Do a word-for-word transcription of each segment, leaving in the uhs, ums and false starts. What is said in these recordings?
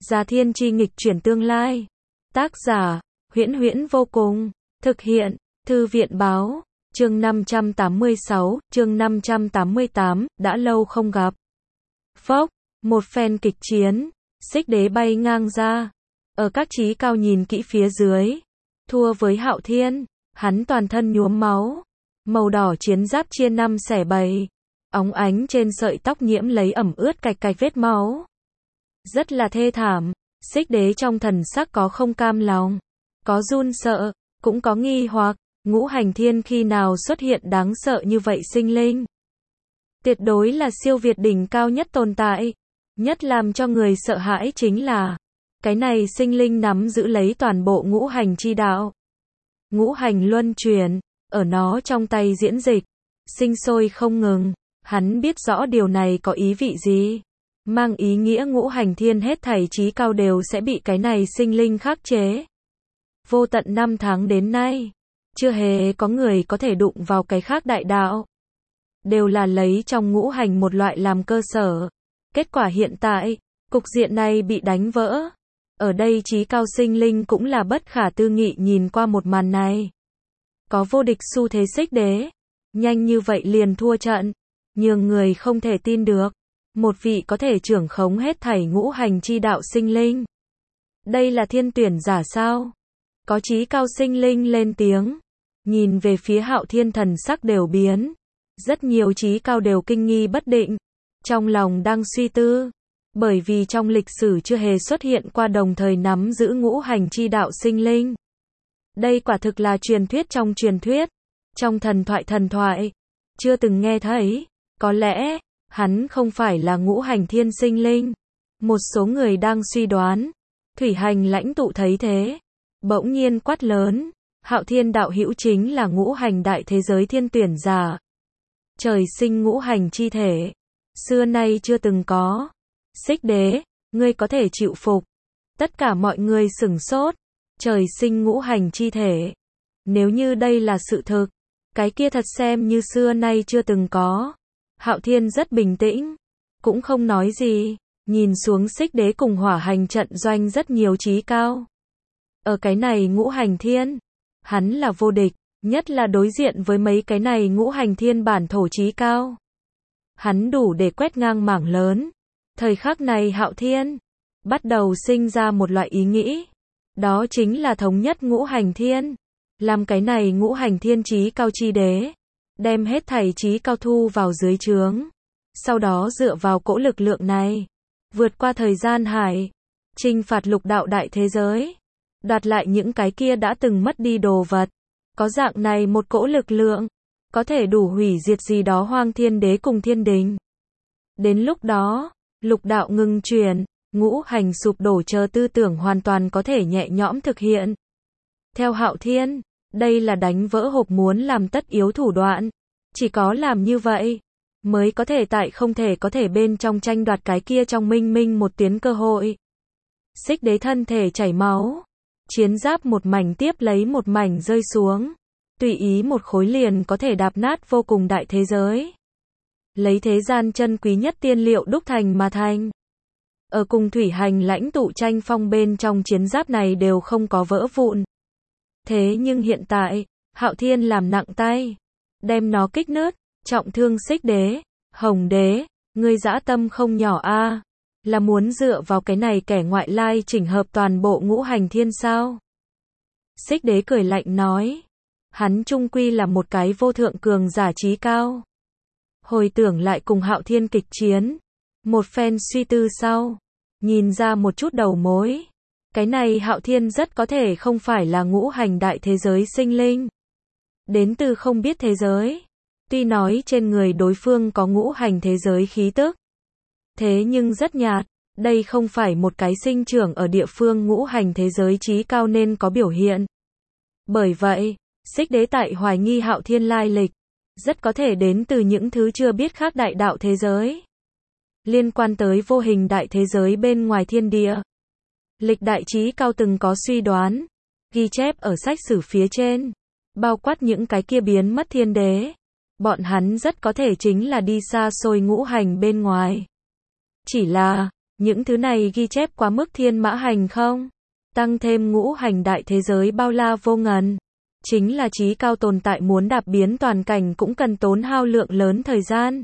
Gia Thiên Chi nghịch chuyển tương lai. Tác giả, Huyễn Huyễn vô cùng. Thực hiện, Thư viện báo. Chương năm trăm tám mươi sáu, chương năm trăm tám mươi tám, đã lâu không gặp. Phốc, một phen kịch chiến, Xích Đế bay ngang ra. Ở các chí cao nhìn kỹ phía dưới, thua với Hạo Thiên, hắn toàn thân nhuốm máu, màu đỏ chiến giáp chia năm xẻ bảy, óng ánh trên sợi tóc nhiễm lấy ẩm ướt cạch cạch vết máu. Rất là thê thảm, Xích Đế trong thần sắc có không cam lòng, có run sợ, cũng có nghi hoặc, Ngũ Hành Thiên khi nào xuất hiện đáng sợ như vậy sinh linh. Tuyệt đối là siêu việt đỉnh cao nhất tồn tại, nhất làm cho người sợ hãi chính là, cái này sinh linh nắm giữ lấy toàn bộ ngũ hành chi đạo. Ngũ hành luân chuyển, ở nó trong tay diễn dịch, sinh sôi không ngừng, hắn biết rõ điều này có ý vị gì. Mang ý nghĩa ngũ hành thiên hết thảy chí cao đều sẽ bị cái này sinh linh khắc chế. Vô tận năm tháng đến nay, chưa hề có người có thể đụng vào cái khác đại đạo. Đều là lấy trong ngũ hành một loại làm cơ sở. Kết quả hiện tại, cục diện này bị đánh vỡ. Ở đây chí cao sinh linh cũng là bất khả tư nghị nhìn qua một màn này. Có vô địch xu thế Xích Đế, nhanh như vậy liền thua trận, nhường người không thể tin được. Một vị có thể trưởng khống hết thảy ngũ hành chi đạo sinh linh. Đây là thiên tuyển giả sao? Có chí cao sinh linh lên tiếng, nhìn về phía Hạo Thiên thần sắc đều biến. Rất nhiều chí cao đều kinh nghi bất định, trong lòng đang suy tư. Bởi vì trong lịch sử chưa hề xuất hiện qua đồng thời nắm giữ ngũ hành chi đạo sinh linh. Đây quả thực là truyền thuyết trong truyền thuyết, trong thần thoại thần thoại, chưa từng nghe thấy. Có lẽ, hắn không phải là ngũ hành thiên sinh linh. Một số người đang suy đoán. Thủy Hành lãnh tụ thấy thế, bỗng nhiên quát lớn, Hạo Thiên đạo hữu chính là ngũ hành đại thế giới thiên tuyển giả. Trời sinh ngũ hành chi thể, xưa nay chưa từng có. Xích Đế, ngươi có thể chịu phục. Tất cả mọi người sửng sốt. Trời sinh ngũ hành chi thể. Nếu như đây là sự thực, cái kia thật xem như xưa nay chưa từng có. Hạo Thiên rất bình tĩnh, cũng không nói gì, nhìn xuống Xích Đế cùng hỏa hành trận doanh rất nhiều chí cao. Ở cái này ngũ hành thiên, hắn là vô địch, nhất là đối diện với mấy cái này ngũ hành thiên bản thổ chí cao. Hắn đủ để quét ngang mảng lớn. Thời khắc này Hạo Thiên bắt đầu sinh ra một loại ý nghĩ, đó chính là thống nhất ngũ hành thiên, làm cái này ngũ hành thiên chí cao chi đế, đem hết thảy chí cao thu vào dưới trướng, sau đó dựa vào cỗ lực lượng này, vượt qua thời gian hải, chinh phạt lục đạo đại thế giới, đoạt lại những cái kia đã từng mất đi đồ vật. Có dạng này một cỗ lực lượng, có thể đủ hủy diệt gì đó Hoang Thiên Đế cùng thiên đình. Đến lúc đó, lục đạo ngừng chuyển, ngũ hành sụp đổ chờ tư tưởng hoàn toàn có thể nhẹ nhõm thực hiện. Theo Hạo Thiên, đây là đánh vỡ hộp muốn làm tất yếu thủ đoạn. Chỉ có làm như vậy, mới có thể tại không thể có thể bên trong tranh đoạt cái kia trong minh minh một tuyến cơ hội. Xích Đế thân thể chảy máu, chiến giáp một mảnh tiếp lấy một mảnh rơi xuống. Tùy ý một khối liền có thể đạp nát vô cùng đại thế giới. Lấy thế gian chân quý nhất tiên liệu đúc thành mà thành. Ở cùng Thủy Hành lãnh tụ tranh phong bên trong chiến giáp này đều không có vỡ vụn. Thế nhưng hiện tại, Hạo Thiên làm nặng tay, đem nó kích nứt, trọng thương Xích Đế. Hồng Đế, ngươi dã tâm không nhỏ a, là muốn dựa vào cái này kẻ ngoại lai chỉnh hợp toàn bộ ngũ hành thiên sao? Xích Đế cười lạnh nói, hắn chung quy là một cái vô thượng cường giả chí cao. Hồi tưởng lại cùng Hạo Thiên kịch chiến, một phen suy tư sau, nhìn ra một chút đầu mối. Cái này Hạo Thiên rất có thể không phải là ngũ hành đại thế giới sinh linh. Đến từ không biết thế giới. Tuy nói trên người đối phương có ngũ hành thế giới khí tức. Thế nhưng rất nhạt, đây không phải một cái sinh trưởng ở địa phương ngũ hành thế giới chí cao nên có biểu hiện. Bởi vậy, Xích Đế tại hoài nghi Hạo Thiên lai lịch, rất có thể đến từ những thứ chưa biết khác đại đạo thế giới. Liên quan tới vô hình đại thế giới bên ngoài thiên địa. Lịch đại chí cao từng có suy đoán, ghi chép ở sách sử phía trên, bao quát những cái kia biến mất thiên đế. Bọn hắn rất có thể chính là đi xa xôi ngũ hành bên ngoài. Chỉ là, Những thứ này ghi chép quá mức thiên mã hành không? Tăng thêm ngũ hành đại thế giới bao la vô ngần. Chính là trí cao tồn tại muốn đạp biến toàn cảnh cũng cần tốn hao lượng lớn thời gian.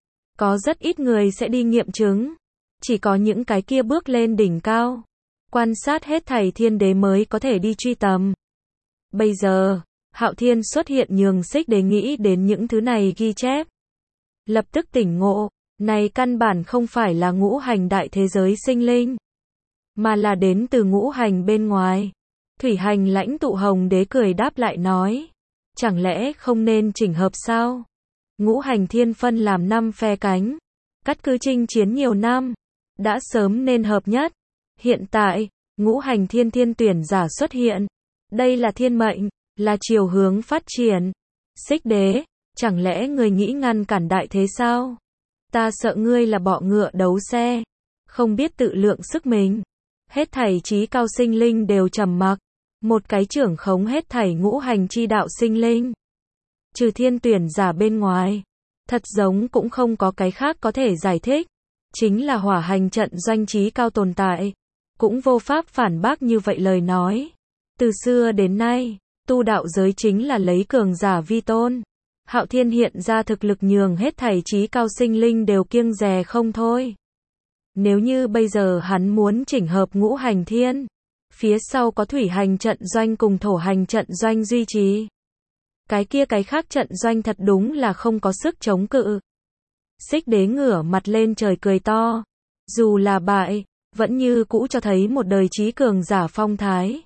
Có rất ít người sẽ đi nghiệm chứng. Chỉ có những cái kia bước lên đỉnh cao. Quan sát hết thảy thiên đế mới có thể đi truy tầm. Bây giờ, Hạo Thiên xuất hiện nhường Xích Đế nghĩ đến những thứ này ghi chép. Lập tức tỉnh ngộ, này căn bản không phải là ngũ hành đại thế giới sinh linh, mà là đến từ ngũ hành bên ngoài. Thủy hành lãnh tụ Hồng Đế cười đáp lại nói, chẳng lẽ không nên chỉnh hợp sao? Ngũ hành thiên phân làm năm phe cánh, cắt cứ chinh chiến nhiều năm, đã sớm nên hợp nhất. Hiện tại, ngũ hành thiên thiên tuyển giả xuất hiện. Đây là thiên mệnh, là chiều hướng phát triển. Xích Đế, chẳng lẽ người nghĩ ngăn cản đại thế sao? Ta sợ ngươi là bọ ngựa đấu xe, không biết tự lượng sức mình. Hết thảy trí cao sinh linh đều trầm mặc. Một cái trưởng khống hết thảy ngũ hành chi đạo sinh linh. Trừ thiên tuyển giả bên ngoài, thật giống cũng không có cái khác có thể giải thích. Chính là hỏa hành trận doanh trí cao tồn tại. Cũng vô pháp phản bác như vậy lời nói. Từ xưa đến nay, tu đạo giới chính là lấy cường giả vi tôn. Hạo Thiên hiện ra thực lực nhường hết thảy trí cao sinh linh đều kiêng dè không thôi. Nếu như bây giờ hắn muốn chỉnh hợp ngũ hành thiên, phía sau có thủy hành trận doanh cùng thổ hành trận doanh duy trì. Cái kia cái khác trận doanh thật đúng là không có sức chống cự. Xích Đế ngửa mặt lên trời cười to. Dù là bại, vẫn như cũ cho thấy một đời trí cường giả phong thái.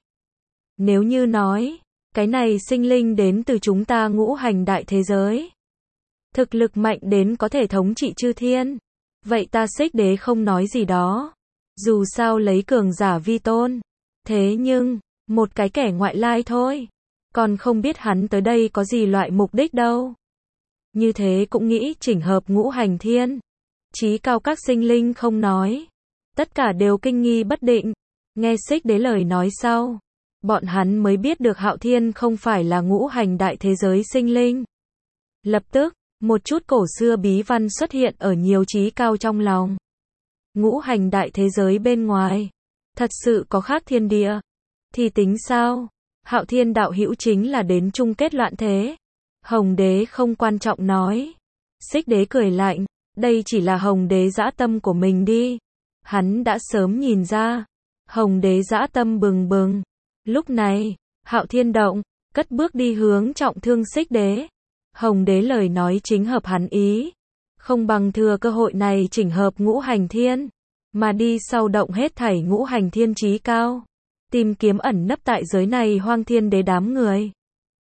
Nếu như nói, cái này sinh linh đến từ chúng ta ngũ hành đại thế giới. Thực lực mạnh đến có thể thống trị chư thiên. Vậy ta Xích Đế không nói gì đó. Dù sao lấy cường giả vi tôn. Thế nhưng, một cái kẻ ngoại lai thôi. Còn không biết hắn tới đây có gì loại mục đích đâu. Như thế cũng nghĩ chỉnh hợp ngũ hành thiên. Chí cao các sinh linh không nói. Tất cả đều kinh nghi bất định. Nghe Xích Đế lời nói sau. Bọn hắn mới biết được Hạo Thiên không phải là ngũ hành đại thế giới sinh linh. Lập tức, một chút cổ xưa bí văn xuất hiện ở nhiều trí cao trong lòng. Ngũ hành đại thế giới bên ngoài. Thật sự có khác thiên địa. Thì tính sao? Hạo Thiên đạo hữu chính là đến chung kết loạn thế. Hồng Đế không quan trọng nói. Xích Đế cười lạnh. Đây chỉ là Hồng Đế dã tâm của mình đi. Hắn đã sớm nhìn ra. Hồng Đế dã tâm bừng bừng. Lúc này, Hạo Thiên động, cất bước đi hướng trọng thương Xích Đế. Hồng Đế lời nói chính hợp hắn ý. Không bằng thừa cơ hội này chỉnh hợp ngũ hành thiên, mà đi sau động hết thảy ngũ hành thiên trí cao. Tìm kiếm ẩn nấp tại giới này hoang thiên đế đám người.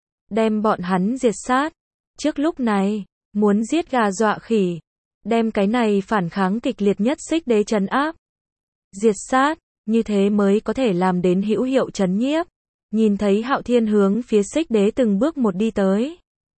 Đem bọn hắn diệt sát. Trước lúc này, muốn giết gà dọa khỉ. Đem cái này phản kháng kịch liệt nhất Xích Đế trấn áp. Diệt sát. Như thế mới có thể làm đến hữu hiệu trấn nhiếp. Nhìn thấy Hạo Thiên hướng phía Xích Đế từng bước một đi tới.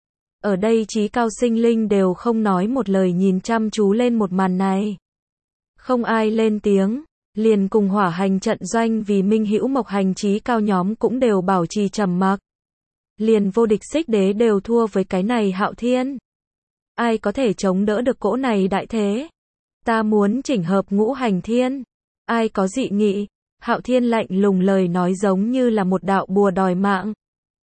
Ở đây trí cao sinh linh đều không nói một lời nhìn chăm chú lên một màn này. Không ai lên tiếng, liền cùng hỏa hành trận doanh vì minh hữu mộc hành trí cao nhóm cũng đều bảo trì trầm mặc. Liền vô địch Xích Đế đều thua với cái này Hạo Thiên. Ai có thể chống đỡ được cỗ này đại thế? Ta muốn chỉnh hợp ngũ hành thiên. Ai có dị nghị? Hạo Thiên lạnh lùng lời nói giống như là một đạo bùa đòi mạng.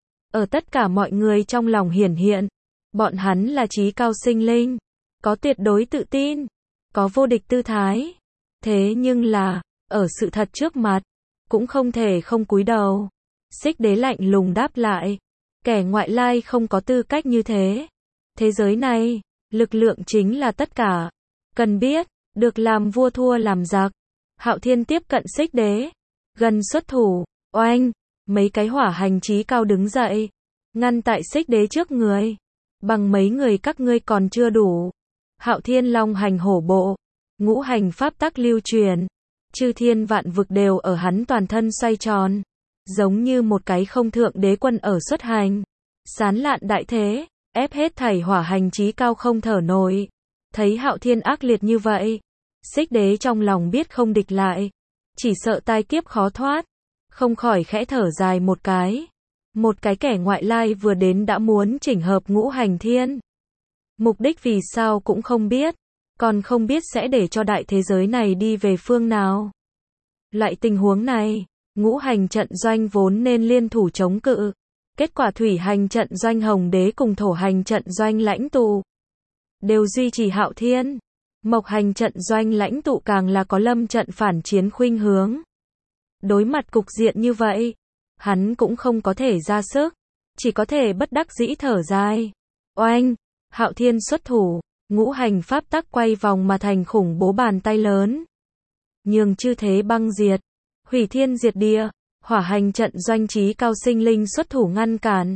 Ở tất cả mọi người trong lòng hiển hiện, bọn hắn là trí cao sinh linh, có tuyệt đối tự tin, có vô địch tư thái. Thế nhưng là, ở sự thật trước mặt, cũng không thể không cúi đầu. Xích Đế lạnh lùng đáp lại, kẻ ngoại lai không có tư cách như thế. Thế giới này, lực lượng chính là tất cả. Cần biết, được làm vua thua làm giặc. Hạo Thiên tiếp cận Xích Đế, gần xuất thủ, oanh, mấy cái hỏa hành trí cao đứng dậy, ngăn tại Xích Đế trước người. Bằng mấy người các ngươi còn chưa đủ. Hạo Thiên long hành hổ bộ, ngũ hành pháp tắc lưu truyền, chư thiên vạn vực đều ở hắn toàn thân xoay tròn, giống như một cái không thượng đế quân ở xuất hành, sán lạn đại thế, ép hết thảy hỏa hành trí cao không thở nổi. Thấy Hạo Thiên ác liệt như vậy, Xích Đế trong lòng biết không địch lại, chỉ sợ tai kiếp khó thoát, không khỏi khẽ thở dài một cái. Một cái kẻ ngoại lai vừa đến đã muốn chỉnh hợp ngũ hành thiên. Mục đích vì sao cũng không biết. còn không biết sẽ để cho đại thế giới này đi về phương nào. Loại tình huống này, ngũ hành trận doanh vốn nên liên thủ chống cự. Kết quả thủy hành trận doanh Hồng Đế cùng thổ hành trận doanh Lãnh Tụ đều duy trì Hạo Thiên. Mộc hành trận doanh Lãnh Tụ càng là có lâm trận phản chiến khuynh hướng. Đối mặt cục diện như vậy, hắn cũng không có thể ra sức, chỉ có thể bất đắc dĩ thở dài. Oanh, Hạo Thiên xuất thủ, ngũ hành pháp tắc quay vòng mà thành khủng bố bàn tay lớn. Nhường chư thế băng diệt, hủy thiên diệt địa, hỏa hành trận doanh trí cao sinh linh xuất thủ ngăn cản.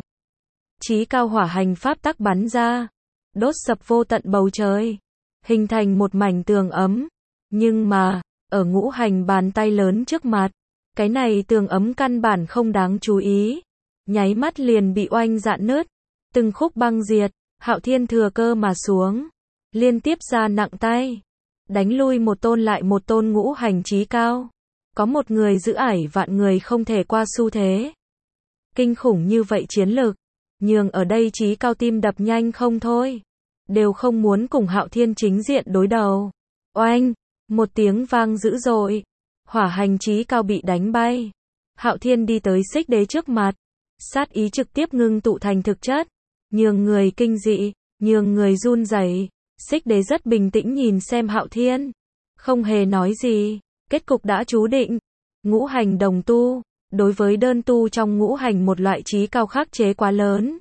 Trí cao hỏa hành pháp tắc bắn ra, đốt sập vô tận bầu trời, hình thành một mảnh tường ấm. Nhưng mà, ở ngũ hành bàn tay lớn trước mặt, cái này tường ấm căn bản không đáng chú ý. Nháy mắt liền bị oanh rạn nứt, từng khúc băng diệt, Hạo Thiên thừa cơ mà xuống, liên tiếp ra nặng tay, đánh lui một tôn lại một tôn ngũ hành chí cao. Có một người giữ ải vạn người không thể qua xu thế. Kinh khủng như vậy chiến lực, nhường ở đây chí cao tim đập nhanh không thôi, đều không muốn cùng Hạo Thiên chính diện đối đầu. Oanh, một tiếng vang dữ dội, hỏa hành chí cao bị đánh bay. Hạo Thiên đi tới Xích Đế trước mặt, sát ý trực tiếp ngưng tụ thành thực chất, nhường người kinh dị, nhường người run rẩy. Xích Đế rất bình tĩnh nhìn xem Hạo Thiên, không hề nói gì. Kết cục đã chú định. Ngũ hành đồng tu, đối với đơn tu trong ngũ hành một loại chí cao khắc chế quá lớn.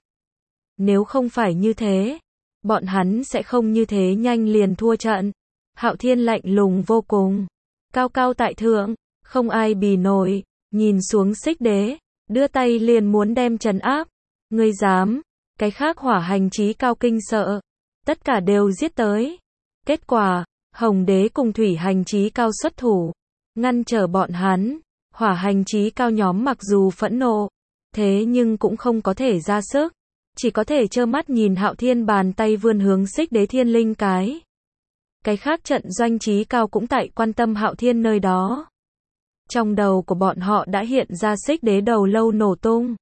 Nếu không phải như thế, bọn hắn sẽ không như thế nhanh liền thua trận. Hạo Thiên lạnh lùng vô cùng, cao cao tại thượng, không ai bì nổi, nhìn xuống Xích Đế, đưa tay liền muốn đem trấn áp. Ngươi dám? Cái khác hỏa hành chí cao kinh sợ, tất cả đều giết tới. Kết quả, Hồng Đế cùng thủy hành chí cao xuất thủ, ngăn trở bọn hắn. Hỏa hành chí cao nhóm mặc dù phẫn nộ, thế nhưng cũng không có thể ra sức, chỉ có thể trơ mắt nhìn Hạo Thiên bàn tay vươn hướng Xích Đế thiên linh cái. Cái khác trận doanh chí cao cũng tại quan tâm Hạo Thiên nơi đó. Trong đầu của bọn họ đã hiện ra Xích Đế đầu lâu nổ tung,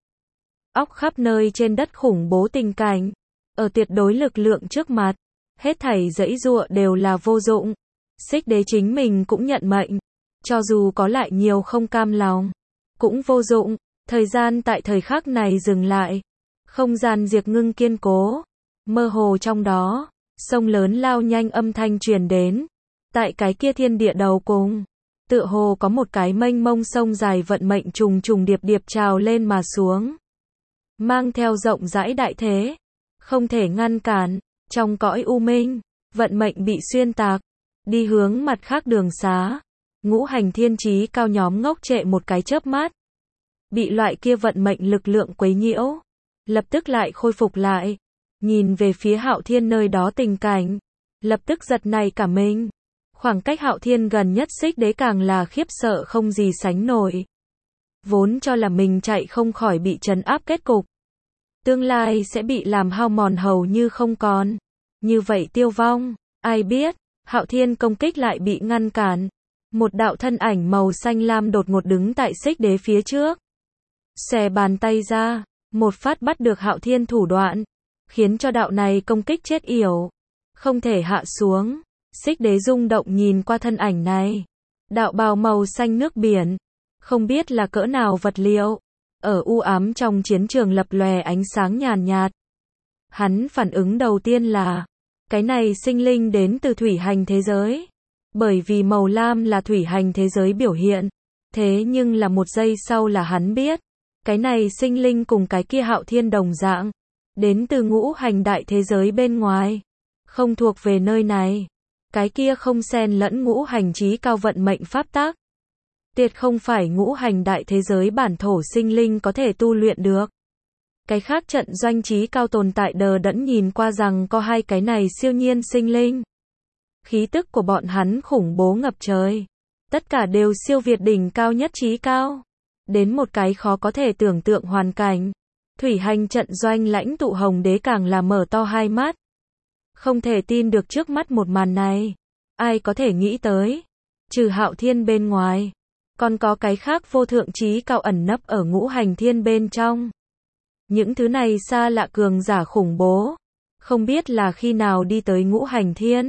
óc khắp nơi trên đất khủng bố tình cảnh. Ở tuyệt đối lực lượng trước mặt, hết thảy giãy giụa đều là vô dụng. Xích Đế chính mình cũng nhận mệnh, cho dù có lại nhiều không cam lòng, cũng vô dụng. Thời gian tại thời khắc này dừng lại, không gian diệt ngưng kiên cố, mơ hồ trong đó, sông lớn lao nhanh âm thanh truyền đến. Tại cái kia thiên địa đầu cùng, tựa hồ có một cái mênh mông sông dài vận mệnh trùng trùng điệp điệp trào lên mà xuống, mang theo rộng rãi đại thế, không thể ngăn cản. Trong cõi u minh, vận mệnh bị xuyên tạc, đi hướng mặt khác đường xá. Ngũ hành thiên chí cao nhóm ngốc trệ một cái chớp mắt, bị loại kia vận mệnh lực lượng quấy nhiễu, lập tức lại khôi phục lại, nhìn về phía Hạo Thiên nơi đó tình cảnh, lập tức giật nảy cả mình. Khoảng cách Hạo Thiên gần nhất Xích Đế càng là khiếp sợ không gì sánh nổi. Vốn cho là mình chạy không khỏi bị trấn áp kết cục, tương lai sẽ bị làm hao mòn hầu như không còn, như vậy tiêu vong. Ai biết, Hạo Thiên công kích lại bị ngăn cản. Một đạo thân ảnh màu xanh lam đột ngột đứng tại Xích Đế phía trước, xòe bàn tay ra, một phát bắt được Hạo Thiên thủ đoạn, khiến cho đạo này công kích chết yểu, không thể hạ xuống. Xích Đế rung động nhìn qua thân ảnh này, đạo bào màu xanh nước biển, không biết là cỡ nào vật liệu, ở u ám trong chiến trường lập lòe ánh sáng nhàn nhạt. Hắn phản ứng đầu tiên là, cái này sinh linh đến từ thủy hành thế giới, bởi vì màu lam là thủy hành thế giới biểu hiện. Thế nhưng là một giây sau là hắn biết, cái này sinh linh cùng cái kia Hạo Thiên đồng dạng, đến từ ngũ hành đại thế giới bên ngoài, không thuộc về nơi này. Cái kia không xen lẫn ngũ hành chí cao vận mệnh pháp tắc, tuyệt không phải ngũ hành đại thế giới bản thổ sinh linh có thể tu luyện được. Cái khác trận doanh chí cao tồn tại đờ đẫn nhìn qua rằng có hai cái này siêu nhiên sinh linh. Khí tức của bọn hắn khủng bố ngập trời, tất cả đều siêu việt đỉnh cao nhất chí cao, đến một cái khó có thể tưởng tượng hoàn cảnh. Thủy hành trận doanh Lãnh Tụ Hồng Đế càng là mở to hai mắt, không thể tin được trước mắt một màn này. Ai có thể nghĩ tới, trừ Hạo Thiên bên ngoài, còn có cái khác vô thượng chí cao ẩn nấp ở ngũ hành thiên bên trong. Những thứ này xa lạ cường giả khủng bố, không biết là khi nào đi tới ngũ hành thiên,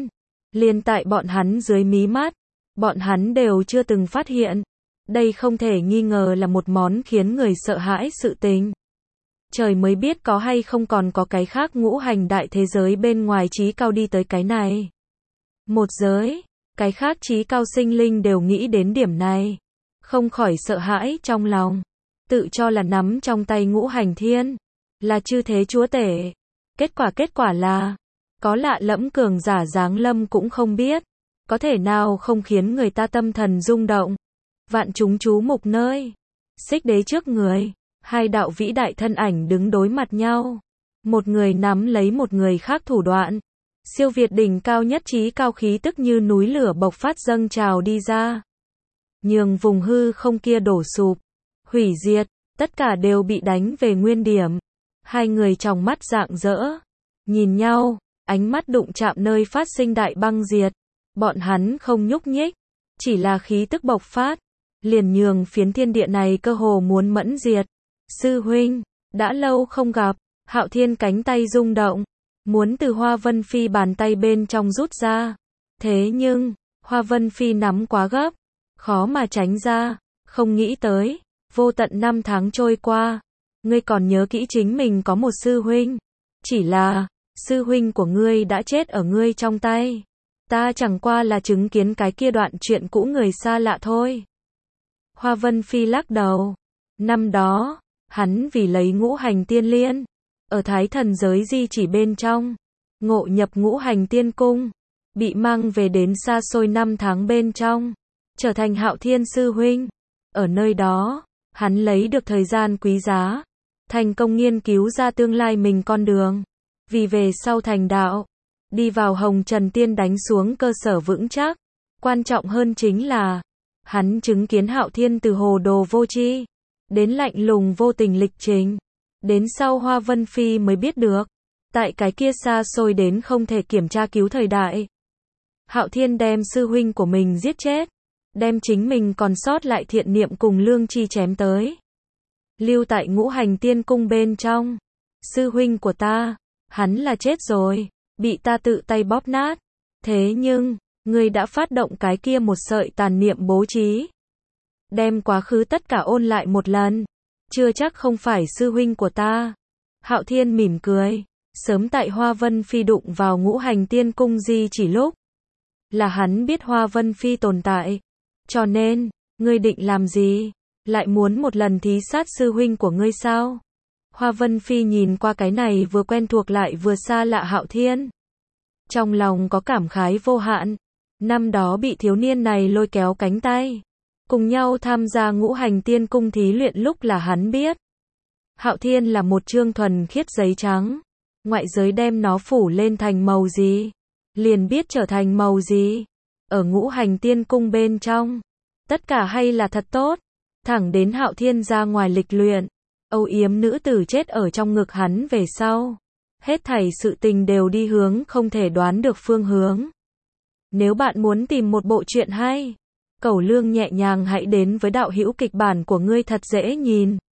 Liền tại bọn hắn dưới mí mắt, bọn hắn đều chưa từng phát hiện. Đây không thể nghi ngờ là một món khiến người sợ hãi sự tình. Trời mới biết có hay không còn có cái khác ngũ hành đại thế giới bên ngoài trí cao đi tới cái này. Một giới, cái khác trí cao sinh linh đều nghĩ đến điểm này. Không khỏi sợ hãi trong lòng. Tự cho là nắm trong tay ngũ hành thiên. Là chư thế chúa tể. Kết quả kết quả là, có lạ lẫm cường giả giáng lâm cũng không biết. Có thể nào không khiến người ta tâm thần rung động. Vạn chúng chú mục nơi. Xích đế trước người. Hai đạo vĩ đại thân ảnh đứng đối mặt nhau. Một người nắm lấy một người khác thủ đoạn. Siêu việt đỉnh cao nhất trí cao khí tức như núi lửa bộc phát dâng trào đi ra. Nhường vùng hư không kia đổ sụp. Hủy diệt. Tất cả đều bị đánh về nguyên điểm. Hai người trong mắt rạng rỡ. Nhìn nhau. Ánh mắt đụng chạm nơi phát sinh đại băng diệt. Bọn hắn không nhúc nhích. Chỉ là khí tức bộc phát. Liền nhường phiến thiên địa này cơ hồ muốn mẫn diệt. Sư huynh, đã lâu không gặp. Hạo Thiên cánh tay rung động. Muốn từ Hoa Vân Phi bàn tay bên trong rút ra. Thế nhưng, Hoa Vân Phi nắm quá gấp. Khó mà tránh ra. Không nghĩ tới. Vô tận năm tháng trôi qua. Ngươi còn nhớ kỹ chính mình có một sư huynh. Chỉ là, sư huynh của ngươi đã chết ở ngươi trong tay. Ta chẳng qua là chứng kiến cái kia đoạn chuyện cũ người xa lạ thôi. Hoa Vân Phi lắc đầu. Năm đó, hắn vì lấy ngũ hành tiên liên. Ở Thái Thần giới di chỉ bên trong. Ngộ nhập ngũ hành tiên cung. Bị mang về đến xa xôi năm tháng bên trong. Trở thành Hạo Thiên sư huynh. Ở nơi đó, hắn lấy được thời gian quý giá. Thành công nghiên cứu ra tương lai mình con đường. Vì về sau thành đạo. Đi vào Hồng Trần Tiên đánh xuống cơ sở vững chắc. Quan trọng hơn chính là, hắn chứng kiến Hạo Thiên từ hồ đồ vô tri đến lạnh lùng vô tình lịch trình. Đến sau Hoa Vân Phi mới biết được. Tại cái kia xa xôi đến không thể kiểm tra cứu thời đại. Hạo Thiên đem sư huynh của mình giết chết. Đem chính mình còn sót lại thiện niệm cùng lương chi chém tới. Lưu tại ngũ hành tiên cung bên trong. Sư huynh của ta, hắn là chết rồi. Bị ta tự tay bóp nát. Thế nhưng, ngươi đã phát động cái kia một sợi tàn niệm bố trí. Đem quá khứ tất cả ôn lại một lần. Chưa chắc không phải sư huynh của ta. Hạo Thiên mỉm cười. Sớm tại Hoa Vân Phi đụng vào ngũ hành tiên cung di chỉ lúc. Là hắn biết Hoa Vân Phi tồn tại. Cho nên, ngươi định làm gì? Lại muốn một lần thí sát sư huynh của ngươi sao? Hoa Vân Phi nhìn qua cái này vừa quen thuộc lại vừa xa lạ Hạo Thiên. Trong lòng có cảm khái vô hạn. Năm đó bị thiếu niên này lôi kéo cánh tay. Cùng nhau tham gia ngũ hành tiên cung thí luyện lúc là hắn biết. Hạo Thiên là một trương thuần khiết giấy trắng. Ngoại giới đem nó phủ lên thành màu gì? Liền biết trở thành màu gì? Ở ngũ hành tiên cung bên trong. Tất cả hay là thật tốt. Thẳng đến Hạo Thiên ra ngoài lịch luyện. Âu yếm nữ tử chết ở trong ngực hắn về sau. Hết thảy sự tình đều đi hướng không thể đoán được phương hướng. Nếu bạn muốn tìm một bộ truyện hay, Cẩu Lương nhẹ nhàng hãy đến với đạo hữu kịch bản của ngươi thật dễ nhìn.